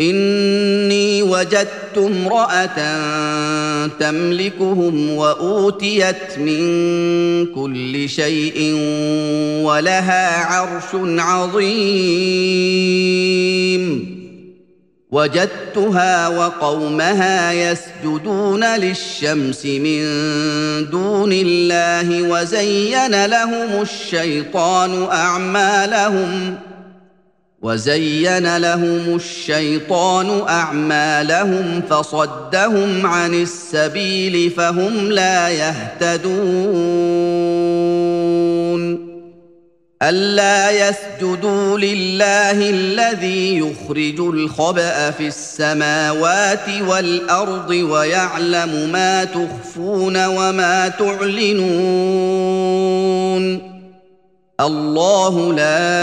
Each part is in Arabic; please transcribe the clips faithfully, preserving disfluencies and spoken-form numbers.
إني وجدت امرأة تملكهم وأوتيت من كل شيء ولها عرش عظيم وجدتها وقومها يسجدون للشمس من دون الله وزين لهم الشيطان أعمالهم وزين لهم الشيطان أعمالهم فصدهم عن السبيل فهم لا يهتدون ألا يسجدوا لله الذي يخرج الخبأ في السماوات والأرض ويعلم ما تخفون وما تعلنون الله لا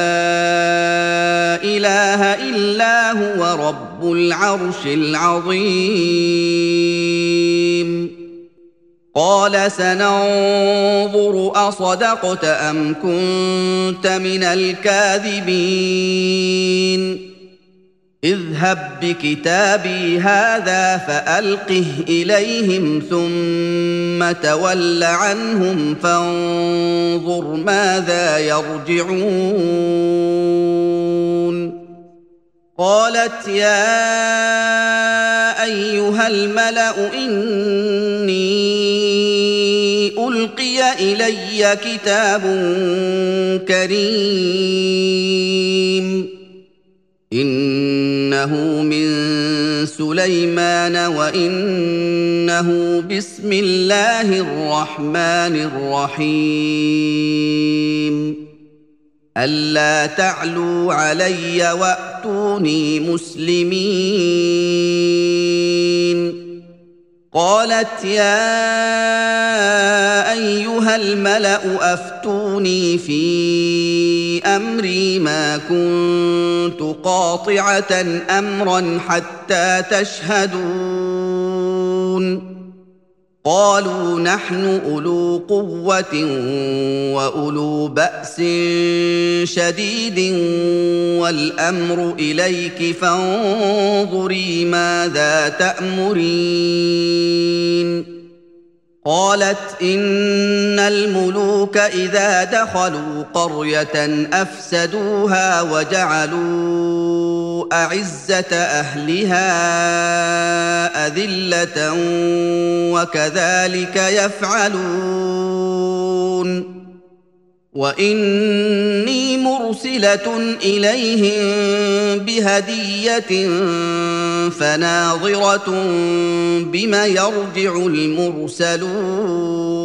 إله إلا هو رب العرش العظيم قال سننظر أصدقت أم كنت من الكاذبين اذهب بكتابي هذا فألقه إليهم ثم تول عنهم فانظر ماذا يرجعون قالت يا أيها الملأ إني ألقي إلي كتاب كريم إنه من سليمان وإنه بسم الله الرحمن الرحيم ألا تعلوا علي وأتوني مسلمين قالت يا أيها الملأ أفتوني في أمري ما كنت قاطعة أمرا حتى تشهدون قالوا نحن أولو قوة وأولو بأس شديد والأمر إليك فانظري ماذا تأمرين قالت إن الملوك إذا دخلوا قرية أفسدوها وجعلوا أعزة أهلها أذلة وكذلك يفعلون وإني مرسلة إليهم بهدية فناظرة بما يرجع المرسلون